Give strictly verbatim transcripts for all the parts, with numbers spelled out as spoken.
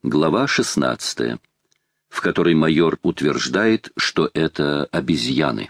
Глава шестнадцатая, в которой майор утверждает, что это обезьяны.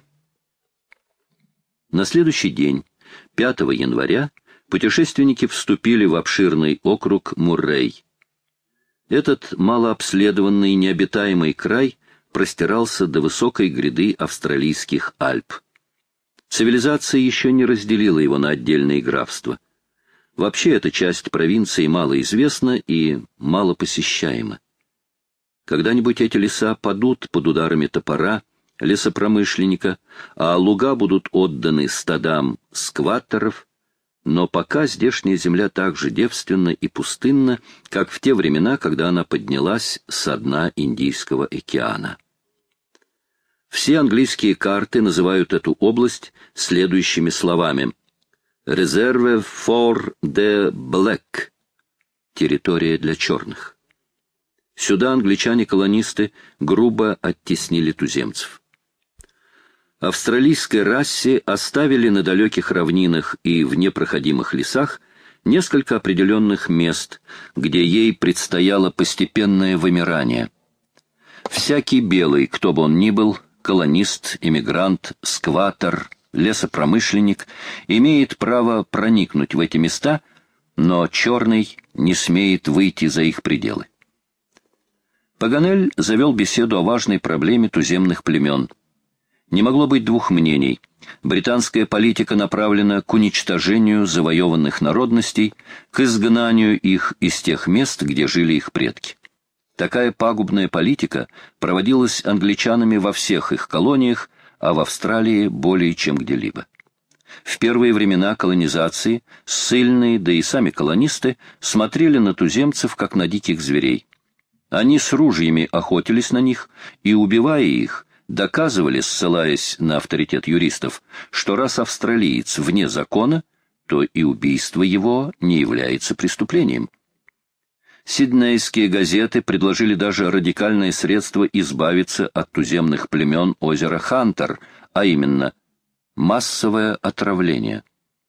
На следующий день, пятого января, путешественники вступили в обширный округ Муррей. Этот малообследованный необитаемый край простирался до высокой гряды австралийских Альп. Цивилизация еще не разделила его на отдельные графства. Вообще эта часть провинции малоизвестна и малопосещаема. Когда-нибудь эти леса падут под ударами топора лесопромышленника, а луга будут отданы стадам скваттеров, но пока здешняя земля так же девственна и пустынна, как в те времена, когда она поднялась со дна Индийского океана. Все английские карты называют эту область следующими словами: «Reserve for the black» — территория для черных. Сюда англичане-колонисты грубо оттеснили туземцев. Австралийской расе оставили на далеких равнинах и в непроходимых лесах несколько определенных мест, где ей предстояло постепенное вымирание. Всякий белый, кто бы он ни был, колонист, эмигрант, скваттер, лесопромышленник, имеет право проникнуть в эти места, но черный не смеет выйти за их пределы. Паганель завел беседу о важной проблеме туземных племен. Не могло быть двух мнений. Британская политика направлена к уничтожению завоеванных народностей, к изгнанию их из тех мест, где жили их предки. Такая пагубная политика проводилась англичанами во всех их колониях, а в Австралии более чем где-либо. В первые времена колонизации ссыльные, да и сами колонисты, смотрели на туземцев, как на диких зверей. Они с ружьями охотились на них и, убивая их, доказывали, ссылаясь на авторитет юристов, что раз австралиец вне закона, то и убийство его не является преступлением. Сиднейские газеты предложили даже радикальное средство избавиться от туземных племен озера Хантер, а именно массовое отравление.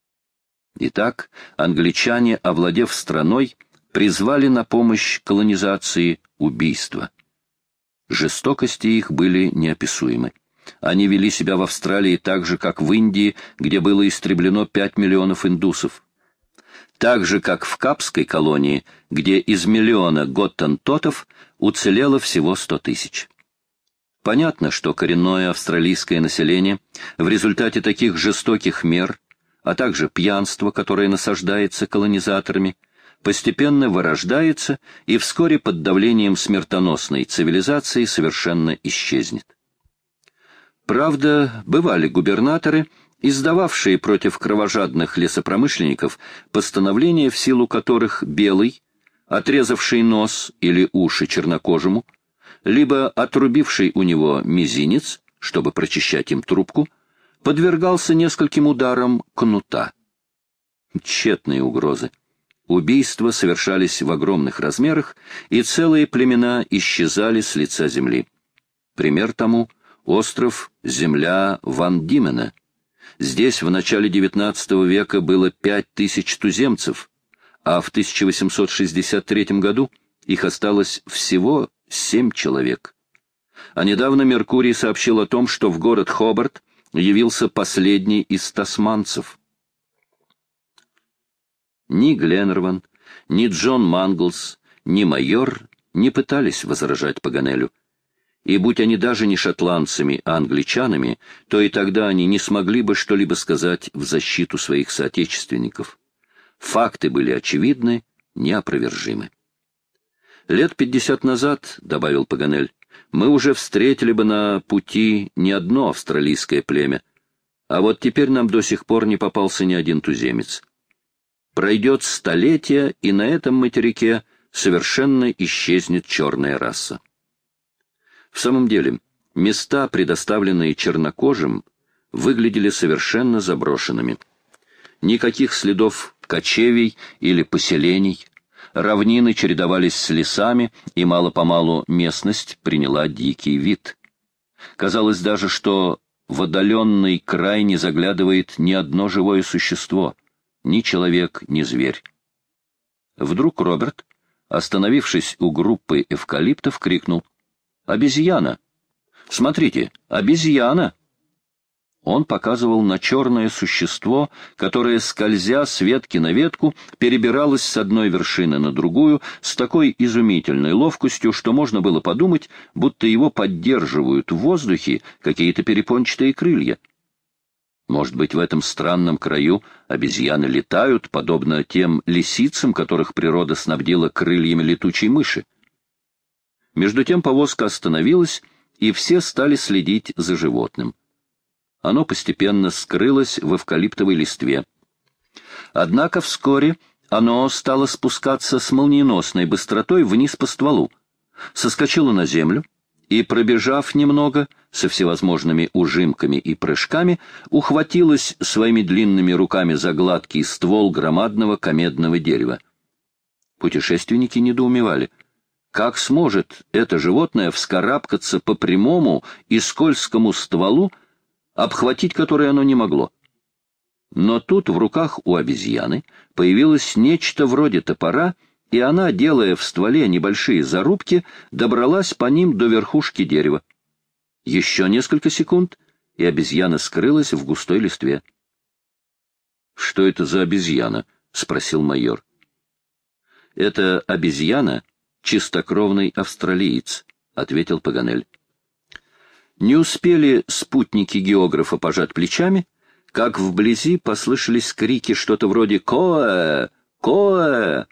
Итак, англичане, овладев страной, призвали на помощь колонизации убийство. Жестокости их были неописуемы. Они вели себя в Австралии так же, как в Индии, где было истреблено пять миллионов индусов. Так же, как в Капской колонии, где из миллиона готтентотов уцелело всего сто тысяч. Понятно, что коренное австралийское население в результате таких жестоких мер, а также пьянства, которое насаждается колонизаторами, постепенно вырождается и вскоре под давлением смертоносной цивилизации совершенно исчезнет. Правда, бывали губернаторы, издававшие против кровожадных лесопромышленников постановления, в силу которых белый, отрезавший нос или уши чернокожему, либо отрубивший у него мизинец, чтобы прочищать им трубку, подвергался нескольким ударам кнута. Тщетные угрозы. Убийства совершались в огромных размерах, и целые племена исчезали с лица земли. Пример тому — остров Земля Ван Димена. Здесь в начале девятнадцатого века было пять тысяч туземцев, а в тысяча восемьсот шестьдесят третьем году их осталось всего семь человек. А недавно Меркурий сообщил о том, что в город Хобарт явился последний из тасманцев. Ни Гленнерван, ни Джон Манглс, ни майор не пытались возражать Паганелю. И будь они даже не шотландцами, а англичанами, то и тогда они не смогли бы что-либо сказать в защиту своих соотечественников. Факты были очевидны, неопровержимы. «Лет пятьдесят назад, — добавил Паганель, — мы уже встретили бы на пути не одно австралийское племя, а вот теперь нам до сих пор не попался ни один туземец. Пройдет столетие, и на этом материке совершенно исчезнет черная раса». В самом деле, места, предоставленные чернокожим, выглядели совершенно заброшенными. Никаких следов кочевий или поселений, равнины чередовались с лесами, и мало-помалу местность приняла дикий вид. Казалось даже, что в отдаленный край не заглядывает ни одно живое существо, ни человек, ни зверь. Вдруг Роберт, остановившись у группы эвкалиптов, крикнул: «Обезьяна! Смотрите, обезьяна!» Он показывал на черное существо, которое, скользя с ветки на ветку, перебиралось с одной вершины на другую с такой изумительной ловкостью, что можно было подумать, будто его поддерживают в воздухе какие-то перепончатые крылья. Может быть, в этом странном краю обезьяны летают, подобно тем лисицам, которых природа снабдила крыльями летучей мыши. Между тем повозка остановилась, и все стали следить за животным. Оно постепенно скрылось в эвкалиптовой листве. Однако вскоре оно стало спускаться с молниеносной быстротой вниз по стволу, соскочило на землю и, пробежав немного, со всевозможными ужимками и прыжками, ухватилось своими длинными руками за гладкий ствол громадного комедного дерева. Путешественники недоумевали, как сможет это животное вскарабкаться по прямому и скользкому стволу, обхватить которое оно не могло. Но тут в руках у обезьяны появилось нечто вроде топора, и она, делая в стволе небольшие зарубки, добралась по ним до верхушки дерева. Еще несколько секунд, и обезьяна скрылась в густой листве. — Что это за обезьяна? — спросил майор. — Это обезьяна — чистокровный австралиец, — ответил Паганель. Не успели спутники географа пожать плечами, как вблизи послышались крики что-то вроде «Коэ! Коэ!».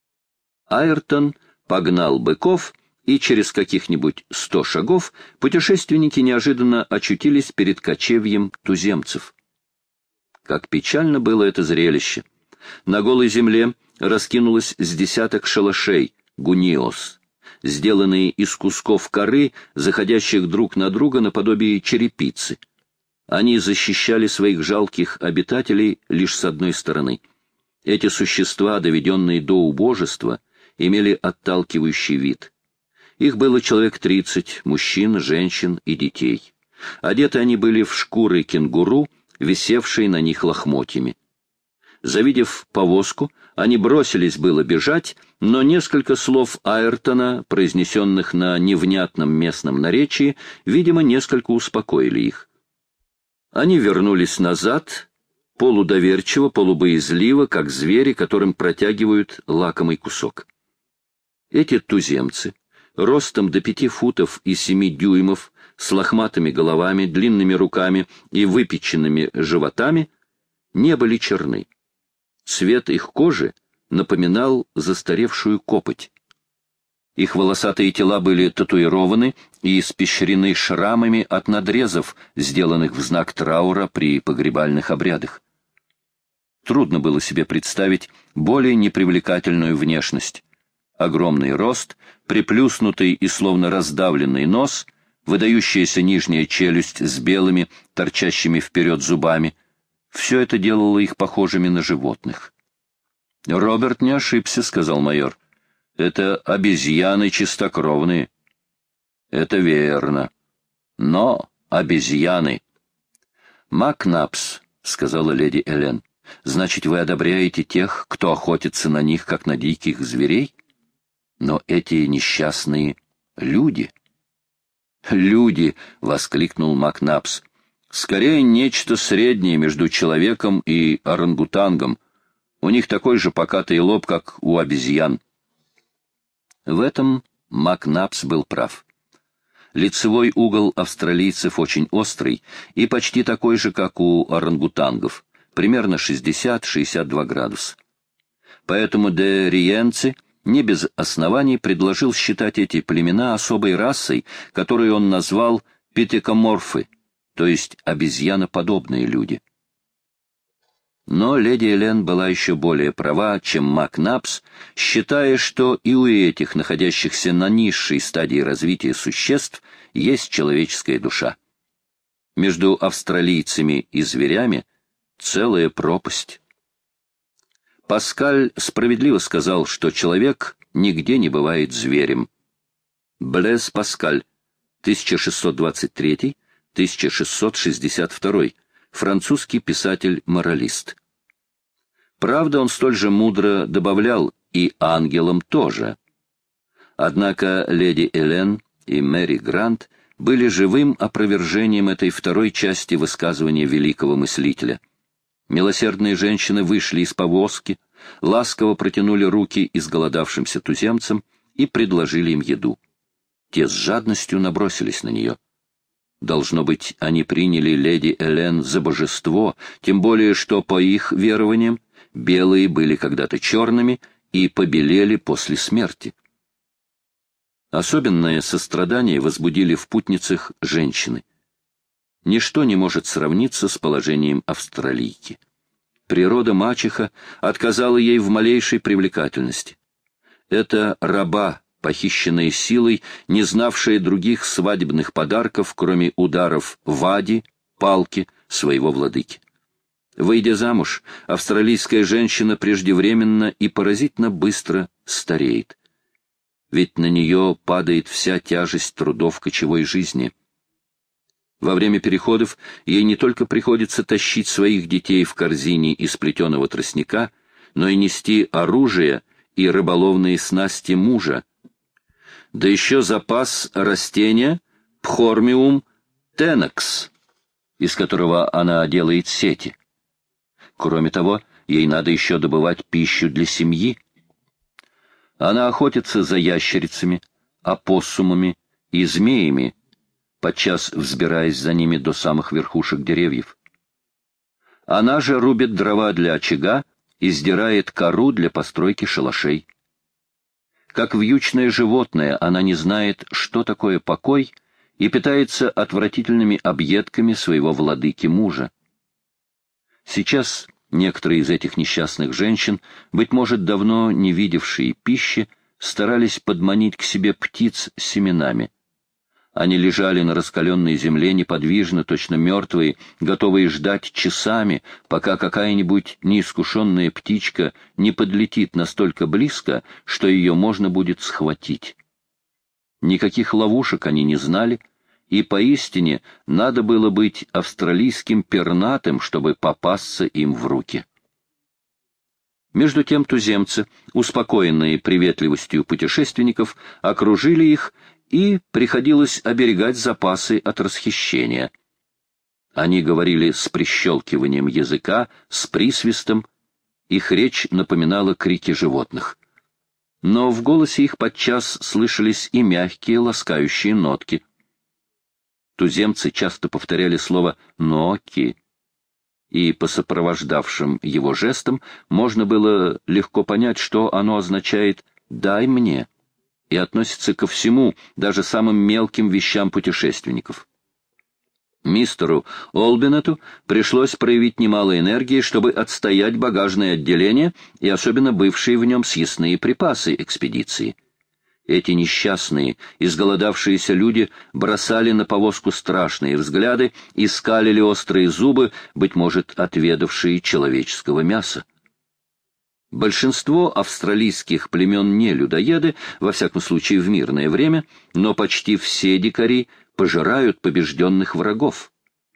Айртон погнал быков, и через каких-нибудь сто шагов путешественники неожиданно очутились перед кочевьем туземцев. Как печально было это зрелище! На голой земле раскинулось с десяток шалашей, гуниос, сделанные из кусков коры, заходящих друг на друга наподобие черепицы. Они защищали своих жалких обитателей лишь с одной стороны. Эти существа, доведенные до убожества, имели отталкивающий вид. Их было человек тридцать, мужчин, женщин и детей. Одеты они были в шкуры кенгуру, висевшие на них лохмотьями. Завидев повозку, они бросились было бежать, но несколько слов Айртона, произнесенных на невнятном местном наречии, видимо, несколько успокоили их. Они вернулись назад, полудоверчиво, полубоязливо, как звери, которым протягивают лакомый кусок. Эти туземцы, ростом до пяти футов и семи дюймов, с лохматыми головами, длинными руками и выпеченными животами, не были черны. Цвет их кожи напоминал застаревшую копоть. Их волосатые тела были татуированы и испещрены шрамами от надрезов, сделанных в знак траура при погребальных обрядах. Трудно было себе представить более непривлекательную внешность. Огромный рост, приплюснутый и словно раздавленный нос, выдающаяся нижняя челюсть с белыми, торчащими вперед зубами — все это делало их похожими на животных. — Роберт не ошибся, — сказал майор. — Это обезьяны чистокровные. — Это верно. Но обезьяны. — Макнапс, — сказала леди Элен, — значит, вы одобряете тех, кто охотится на них, как на диких зверей? Но эти несчастные люди... — Люди! — воскликнул Макнапс. Скорее, нечто среднее между человеком и орангутангом. У них такой же покатый лоб, как у обезьян. В этом Макнапс был прав. Лицевой угол австралийцев очень острый и почти такой же, как у орангутангов, примерно шестьдесят-шестьдесят два градуса. Поэтому де Риенци не без оснований предложил считать эти племена особой расой, которую он назвал питекоморфы, то есть обезьяноподобные люди. Но леди Элен была еще более права, чем Макнапс, считая, что и у этих, находящихся на низшей стадии развития существ, есть человеческая душа. Между австралийцами и зверями целая пропасть. Паскаль справедливо сказал, что человек нигде не бывает зверем. Блез Паскаль, тысяча шестьсот двадцать третий — тысяча шестьсот шестьдесят второй, французский писатель-моралист. Правда, он столь же мудро добавлял, и ангелам тоже. Однако леди Элен и Мэри Грант были живым опровержением этой второй части высказывания великого мыслителя. Милосердные женщины вышли из повозки, ласково протянули руки изголодавшимся туземцам и предложили им еду. Те с жадностью набросились на нее. Должно быть, они приняли леди Элен за божество, тем более что, по их верованиям, белые были когда-то черными и побелели после смерти. Особенное сострадание возбудили в путницах женщины. Ничто не может сравниться с положением австралийки. Природа-мачеха отказала ей в малейшей привлекательности. Это раба, похищенная силой, не знавшая других свадебных подарков, кроме ударов вади, палки своего владыки. Выйдя замуж, австралийская женщина преждевременно и поразительно быстро стареет. Ведь на нее падает вся тяжесть трудов кочевой жизни. Во время переходов ей не только приходится тащить своих детей в корзине из плетеного тростника, но и нести оружие и рыболовные снасти мужа, да еще запас растения Пхормиум тенакс, из которого она делает сети. Кроме того, ей надо еще добывать пищу для семьи. Она охотится за ящерицами, опоссумами и змеями, подчас взбираясь за ними до самых верхушек деревьев. Она же рубит дрова для очага и сдирает кору для постройки шалашей. Как вьючное животное, она не знает, что такое покой, и питается отвратительными объедками своего владыки-мужа. Сейчас некоторые из этих несчастных женщин, быть может, давно не видевшие пищи, старались подманить к себе птиц с семенами. Они лежали на раскаленной земле неподвижно, точно мертвые, готовые ждать часами, пока какая-нибудь неискушенная птичка не подлетит настолько близко, что ее можно будет схватить. Никаких ловушек они не знали, и поистине надо было быть австралийским пернатым, чтобы попасться им в руки. Между тем туземцы, успокоенные приветливостью путешественников, окружили их, и приходилось оберегать запасы от расхищения. Они говорили с прищелкиванием языка, с присвистом, их речь напоминала крики животных. Но в голосе их подчас слышались и мягкие, ласкающие нотки. Туземцы часто повторяли слово «ноки», и по сопровождавшим его жестам можно было легко понять, что оно означает «дай мне», и относится ко всему, даже самым мелким вещам путешественников. Мистеру Олбинету пришлось проявить немало энергии, чтобы отстоять багажное отделение и особенно бывшие в нем съестные припасы экспедиции. Эти несчастные, изголодавшиеся люди бросали на повозку страшные взгляды и скалили острые зубы, быть может, отведавшие человеческого мяса. Большинство австралийских племен не людоеды, во всяком случае в мирное время, но почти все дикари пожирают побежденных врагов.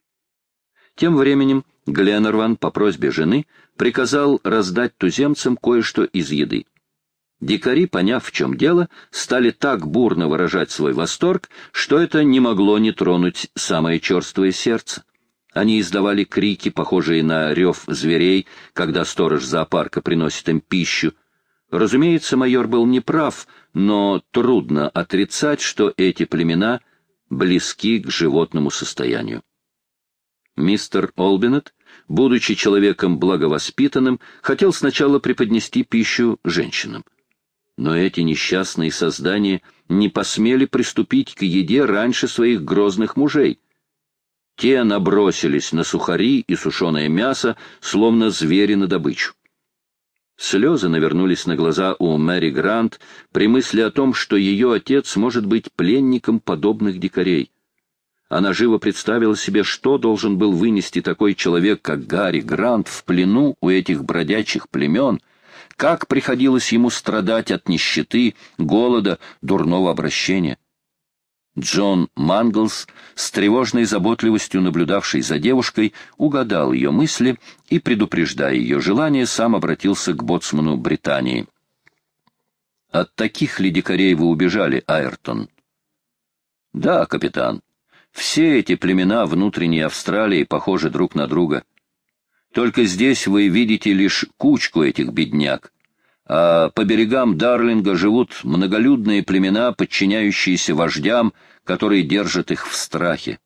Тем временем Гленнерван по просьбе жены приказал раздать туземцам кое-что из еды. Дикари, поняв, в чем дело, стали так бурно выражать свой восторг, что это не могло не тронуть самое черствое сердце. Они издавали крики, похожие на рев зверей, когда сторож зоопарка приносит им пищу. Разумеется, майор был неправ, но трудно отрицать, что эти племена близки к животному состоянию. Мистер Олбинет, будучи человеком благовоспитанным, хотел сначала преподнести пищу женщинам. Но эти несчастные создания не посмели приступить к еде раньше своих грозных мужей. Те набросились на сухари и сушеное мясо, словно звери на добычу. Слезы навернулись на глаза у Мэри Грант при мысли о том, что ее отец может быть пленником подобных дикарей. Она живо представила себе, что должен был вынести такой человек, как Гарри Грант, в плену у этих бродячих племен, как приходилось ему страдать от нищеты, голода, дурного обращения. Джон Манглс, с тревожной заботливостью наблюдавший за девушкой, угадал ее мысли и, предупреждая ее желание, сам обратился к боцману Британии. От таких ли дикарей вы убежали, Айртон? Да, капитан. Все эти племена внутренней Австралии похожи друг на друга. Только здесь вы видите лишь кучку этих бедняк, а по берегам Дарлинга живут многолюдные племена, подчиняющиеся вождям, которые держат их в страхе.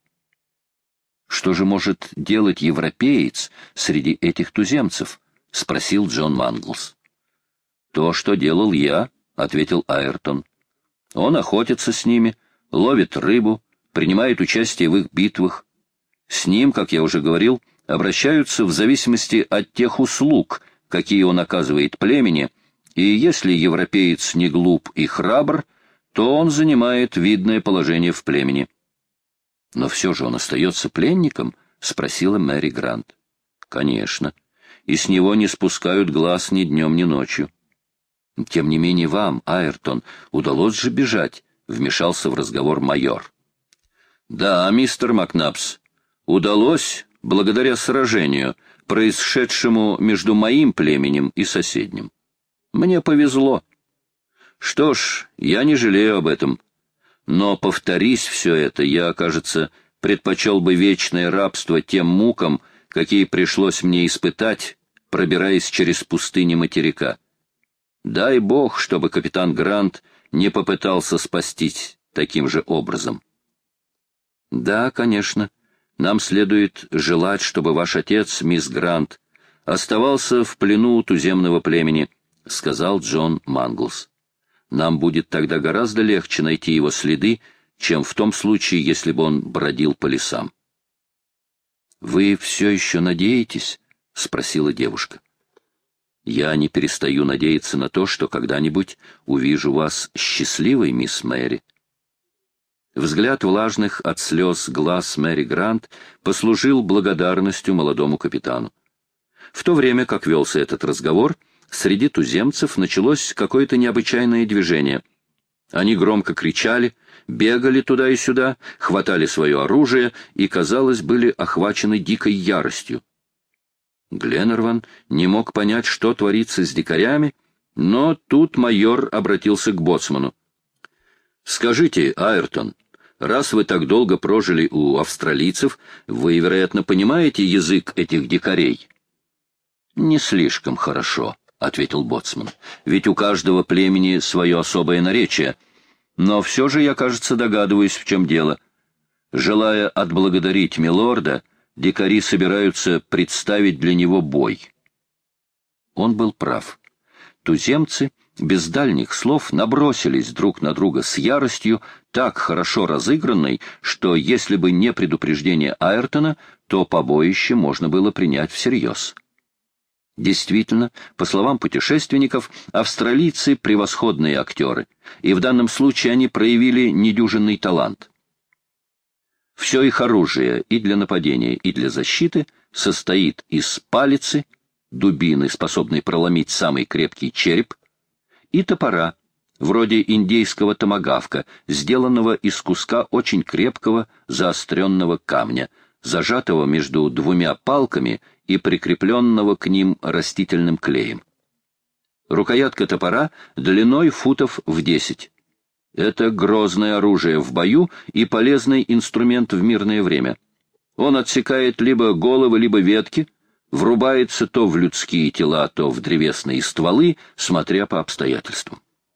Что же может делать европеец среди этих туземцев? — спросил Джон Манглс. — То, что делал я, — ответил Айртон. — Он охотится с ними, ловит рыбу, принимает участие в их битвах. С ним, как я уже говорил, обращаются в зависимости от тех услуг, какие он оказывает племени, и если европеец не глуп и храбр, то он занимает видное положение в племени. — Но все же он остается пленником? — спросила Мэри Грант. — Конечно. И с него не спускают глаз ни днем, ни ночью. — Тем не менее вам, Айртон, удалось же бежать, — вмешался в разговор майор. — Да, мистер Макнапс, удалось благодаря сражению, происшедшему между моим племенем и соседним. Мне повезло. Что ж, я не жалею об этом. Но, повторись все это, я, кажется, предпочел бы вечное рабство тем мукам, какие пришлось мне испытать, пробираясь через пустыни материка. Дай Бог, чтобы капитан Грант не попытался спастись таким же образом. Да, конечно, нам следует желать, чтобы ваш отец, мисс Грант, оставался в плену у туземного племени, — сказал Джон Манглс. Нам будет тогда гораздо легче найти его следы, чем в том случае, если бы он бродил по лесам. — Вы все еще надеетесь? — спросила девушка. — Я не перестаю надеяться на то, что когда-нибудь увижу вас счастливой, мисс Мэри. Взгляд влажных от слез глаз Мэри Грант послужил благодарностью молодому капитану. В то время, как велся этот разговор, среди туземцев началось какое-то необычайное движение. Они громко кричали, бегали туда и сюда, хватали свое оружие и, казалось, были охвачены дикой яростью. Гленнерван не мог понять, что творится с дикарями, но тут майор обратился к боцману. — Скажите, Айртон, раз вы так долго прожили у австралийцев, вы, вероятно, понимаете язык этих дикарей? — Не слишком хорошо, — ответил боцман, — ведь у каждого племени свое особое наречие. Но все же я, кажется, догадываюсь, в чем дело. Желая отблагодарить милорда, дикари собираются представить для него бой. Он был прав. Туземцы без дальних слов набросились друг на друга с яростью, так хорошо разыгранной, что если бы не предупреждение Айртона, то побоище можно было принять всерьез. Действительно, по словам путешественников, австралийцы — превосходные актеры, и в данном случае они проявили недюжинный талант. Все их оружие и для нападения, и для защиты состоит из палицы, дубины, способной проломить самый крепкий череп, и топора, вроде индейского томагавка, сделанного из куска очень крепкого заостренного камня, зажатого между двумя палками и прикрепленного к ним растительным клеем. Рукоятка топора длиной футов в десять. Это грозное оружие в бою и полезный инструмент в мирное время. Он отсекает либо головы, либо ветки, врубается то в людские тела, то в древесные стволы, смотря по обстоятельствам.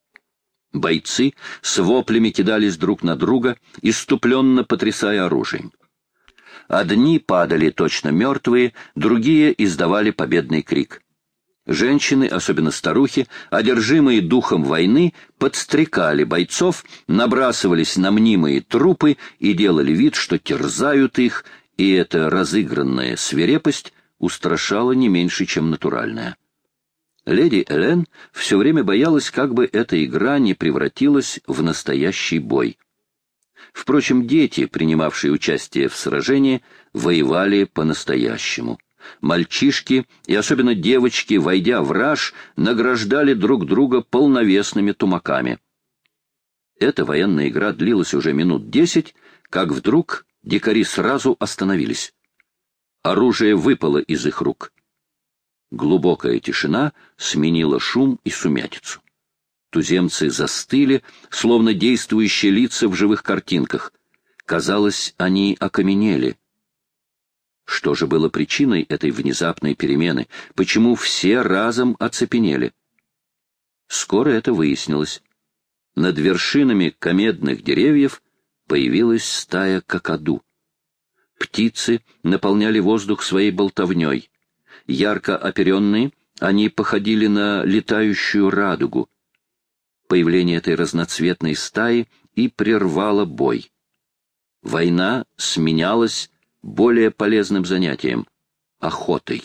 Бойцы с воплями кидались друг на друга, исступленно потрясая оружием. Одни падали точно мертвые, другие издавали победный крик. Женщины, особенно старухи, одержимые духом войны, подстрекали бойцов, набрасывались на мнимые трупы и делали вид, что терзают их, и эта разыгранная свирепость устрашала не меньше, чем натуральная. Леди Элен все время боялась, как бы эта игра не превратилась в настоящий бой. Впрочем, дети, принимавшие участие в сражении, воевали по-настоящему. Мальчишки и особенно девочки, войдя в раж, награждали друг друга полновесными тумаками. Эта военная игра длилась уже минут десять, как вдруг дикари сразу остановились. Оружие выпало из их рук. Глубокая тишина сменила шум и сумятицу. Туземцы застыли, словно действующие лица в живых картинках. Казалось, они окаменели. Что же было причиной этой внезапной перемены? Почему все разом оцепенели? Скоро это выяснилось. Над вершинами комедных деревьев появилась стая какаду. Птицы наполняли воздух своей болтовней. Ярко оперенные, они походили на летающую радугу. Появление этой разноцветной стаи и прервало бой. Война сменялась более полезным занятием — охотой.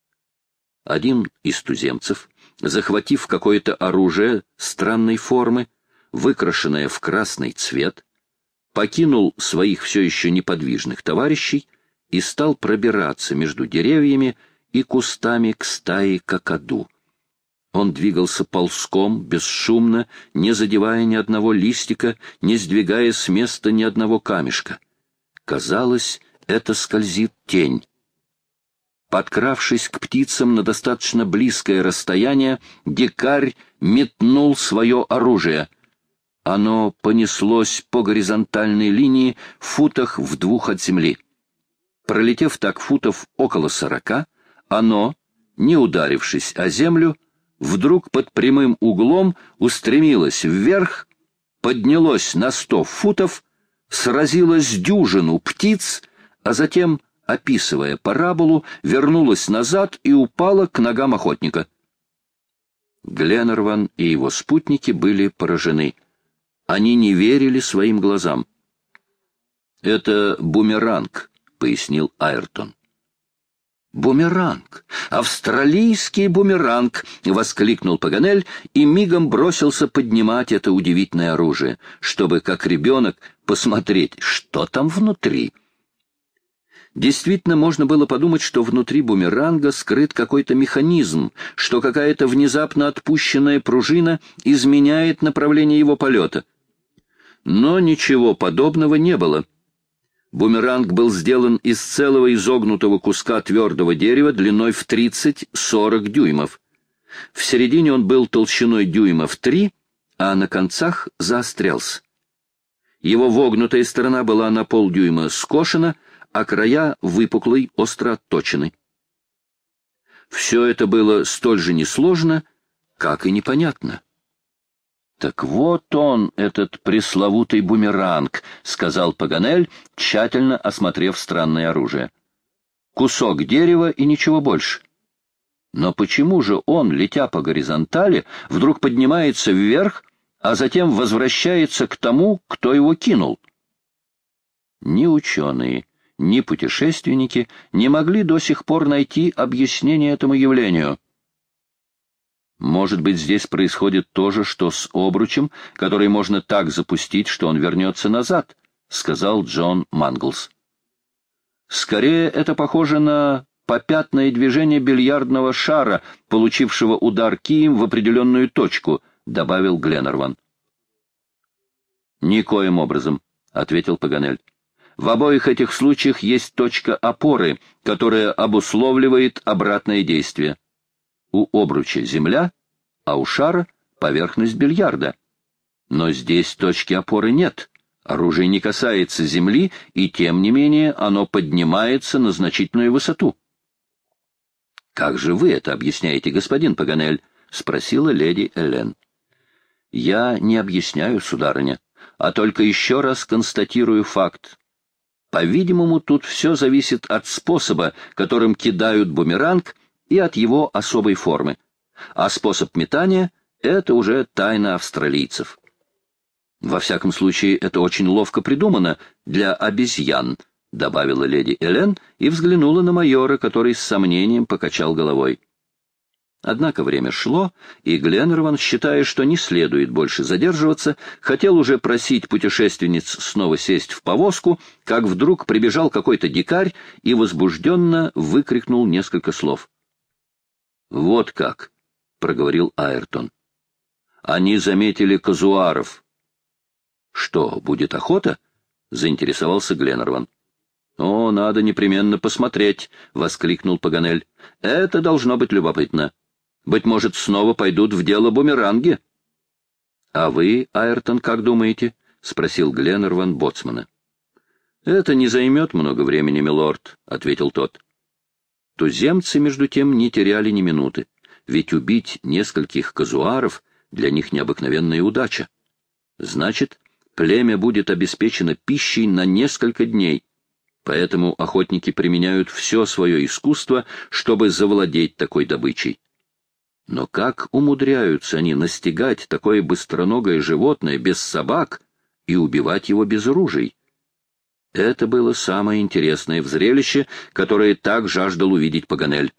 Один из туземцев, захватив какое-то оружие странной формы, выкрашенное в красный цвет, покинул своих все еще неподвижных товарищей и стал пробираться между деревьями и кустами к стае какаду. Он двигался ползком, бесшумно, не задевая ни одного листика, не сдвигая с места ни одного камешка. Казалось, это скользит тень. Подкравшись к птицам на достаточно близкое расстояние, дикарь метнул свое оружие. Оно понеслось по горизонтальной линии в футах в двух от земли. Пролетев так футов около сорока, оно, не ударившись о землю, вдруг под прямым углом устремилось вверх, поднялось на сто футов, сразилось дюжину птиц, а затем, описывая параболу, вернулось назад и упала к ногам охотника. Гленнерван и его спутники были поражены. Они не верили своим глазам. «Это бумеранг», — пояснил Айртон. «Бумеранг! Австралийский бумеранг!» — воскликнул Паганель и мигом бросился поднимать это удивительное оружие, чтобы, как ребенок, посмотреть, что там внутри. Действительно, можно было подумать, что внутри бумеранга скрыт какой-то механизм, что какая-то внезапно отпущенная пружина изменяет направление его полета. Но ничего подобного не было. Бумеранг был сделан из целого изогнутого куска твердого дерева длиной в тридцать-сорок дюймов. В середине он был толщиной дюймов три, а на концах заострялся. Его вогнутая сторона была на полдюйма скошена, а края выпуклой, остро отточены. Все это было столь же несложно, как и непонятно. «Так вот он, этот пресловутый бумеранг», — сказал Паганель, тщательно осмотрев странное оружие. «Кусок дерева и ничего больше. Но почему же он, летя по горизонтали, вдруг поднимается вверх, а затем возвращается к тому, кто его кинул?» Ни ученые, ни путешественники не могли до сих пор найти объяснение этому явлению. «Может быть, здесь происходит то же, что с обручем, который можно так запустить, что он вернется назад», — сказал Джон Манглс. «Скорее, это похоже на попятное движение бильярдного шара, получившего удар кием в определенную точку», — добавил Гленнерван. «Никоим образом», — ответил Паганель. «В обоих этих случаях есть точка опоры, которая обусловливает обратное действие. У обруча земля, а у шара поверхность бильярда. Но здесь точки опоры нет. Оружие не касается земли, и тем не менее оно поднимается на значительную высоту». «Как же вы это объясняете, господин Паганель?» — спросила леди Эллен. «Я не объясняю, сударыня, а только еще раз констатирую факт. По-видимому, тут все зависит от способа, которым кидают бумеранг, и от его особой формы. А способ метания — это уже тайна австралийцев. Во всяком случае, это очень ловко придумано для обезьян», — добавила леди Эллен и взглянула на майора, который с сомнением покачал головой. Однако время шло, и Гленнерван, считая, что не следует больше задерживаться, хотел уже просить путешественниц снова сесть в повозку, как вдруг прибежал какой-то дикарь и возбужденно выкрикнул несколько слов. «Вот как», — проговорил Айртон. «Они заметили казуаров». «Что, будет охота?» — заинтересовался Гленнерван. «О, надо непременно посмотреть», — воскликнул Паганель. «Это должно быть любопытно. Быть может, снова пойдут в дело бумеранги». «А вы, Айртон, как думаете?» — спросил Гленнерван боцмана. «Это не займет много времени, милорд», — ответил тот. Туземцы, между тем, не теряли ни минуты, ведь убить нескольких казуаров для них необыкновенная удача. Значит, племя будет обеспечено пищей на несколько дней, поэтому охотники применяют все свое искусство, чтобы завладеть такой добычей. Но как умудряются они настигать такое быстроногое животное без собак и убивать его без ружей? Это было самое интересное в зрелище, которое так жаждал увидеть Паганель.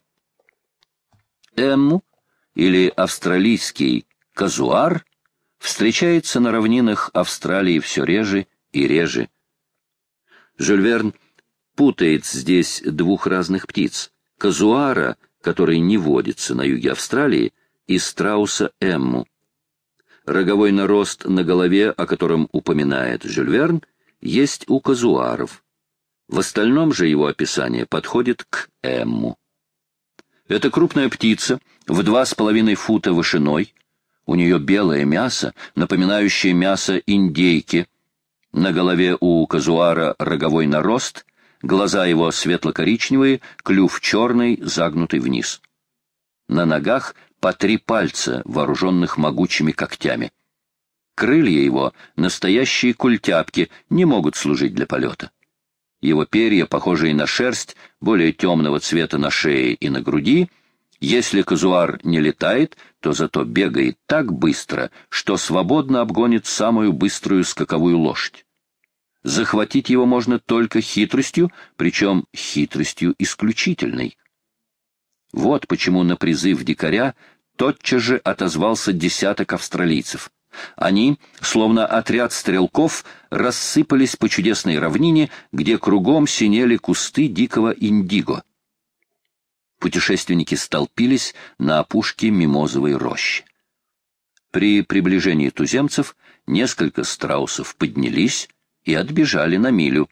Эмму, или австралийский казуар, встречается на равнинах Австралии все реже и реже. Жюль Верн путает здесь двух разных птиц — казуара, который не водится на юге Австралии, и страуса эмму. Роговой нарост на голове, о котором упоминает Жюль Верн, есть у казуаров. В остальном же его описание подходит к эмму. Это крупная птица, в два с половиной фута вышиной. У нее белое мясо, напоминающее мясо индейки. На голове у казуара роговой нарост, глаза его светло-коричневые, клюв черный, загнутый вниз. На ногах по три пальца, вооруженных могучими когтями. Крылья его, настоящие культяпки, не могут служить для полета. Его перья, похожие на шерсть, более темного цвета на шее и на груди. Если казуар не летает, то зато бегает так быстро, что свободно обгонит самую быструю скаковую лошадь. Захватить его можно только хитростью, причем хитростью исключительной. Вот почему на призыв дикаря тотчас же отозвался десяток австралийцев. Они, словно отряд стрелков, рассыпались по чудесной равнине, где кругом синели кусты дикого индиго. Путешественники столпились на опушке мимозовой рощи. При приближении туземцев несколько страусов поднялись и отбежали на милю.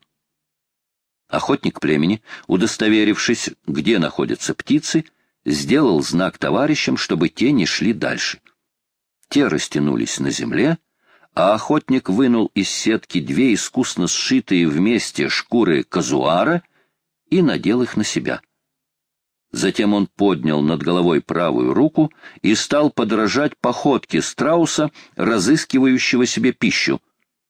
Охотник племени, удостоверившись, где находятся птицы, сделал знак товарищам, чтобы те не шли дальше. Те растянулись на земле, а охотник вынул из сетки две искусно сшитые вместе шкуры казуара и надел их на себя. Затем он поднял над головой правую руку и стал подражать походке страуса, разыскивающего себе пищу.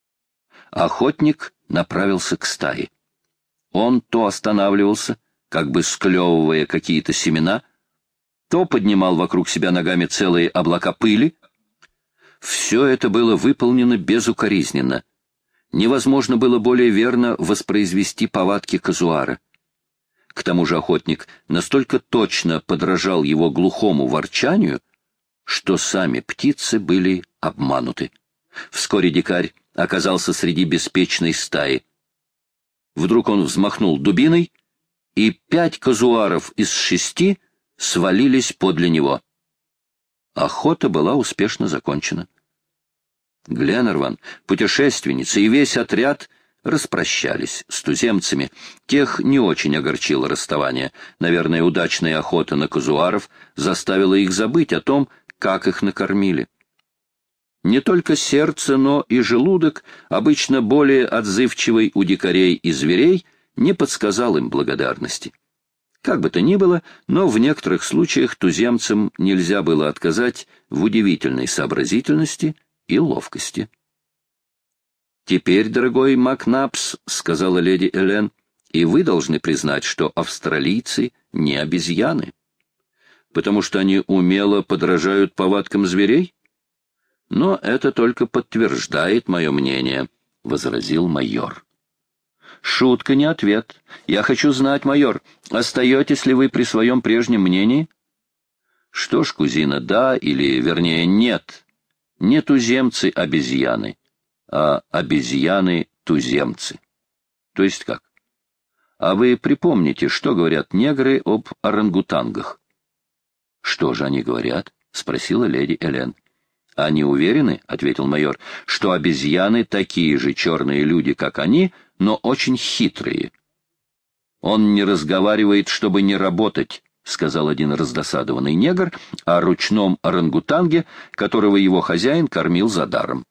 Охотник направился к стае. Он то останавливался, как бы склевывая какие-то семена, то поднимал вокруг себя ногами целые облака пыли. Все это было выполнено безукоризненно. Невозможно было более верно воспроизвести повадки казуара. К тому же охотник настолько точно подражал его глухому ворчанию, что сами птицы были обмануты. Вскоре дикарь оказался среди беспечной стаи. Вдруг он взмахнул дубиной, и пять казуаров из шести свалились подле него. Охота была успешно закончена. Гленнерван, путешественница и весь отряд распрощались с туземцами. Тех не очень огорчило расставание. Наверное, удачная охота на казуаров заставила их забыть о том, как их накормили. Не только сердце, но и желудок, обычно более отзывчивый у дикарей и зверей, не подсказал им благодарности. Как бы то ни было, но в некоторых случаях туземцам нельзя было отказать в удивительной сообразительности и ловкости. «Теперь, дорогой Макнапс, — сказала леди Элен, — и вы должны признать, что австралийцы не обезьяны, потому что они умело подражают повадкам зверей? Но это только подтверждает мое мнение, — возразил майор. «Шутка, не ответ. Я хочу знать, майор, остаетесь ли вы при своем прежнем мнении?» «Что ж, кузина, да или, вернее, нет. Не туземцы обезьяны, а обезьяны-туземцы». «То есть как? А вы припомните, что говорят негры об орангутангах?» «Что же они говорят?» — спросила леди Элен. «Они уверены, — ответил майор, — что обезьяны такие же черные люди, как они, но очень хитрые. Он не разговаривает, чтобы не работать, — сказал один раздосадованный негр о ручном орангутанге, которого его хозяин кормил за даром.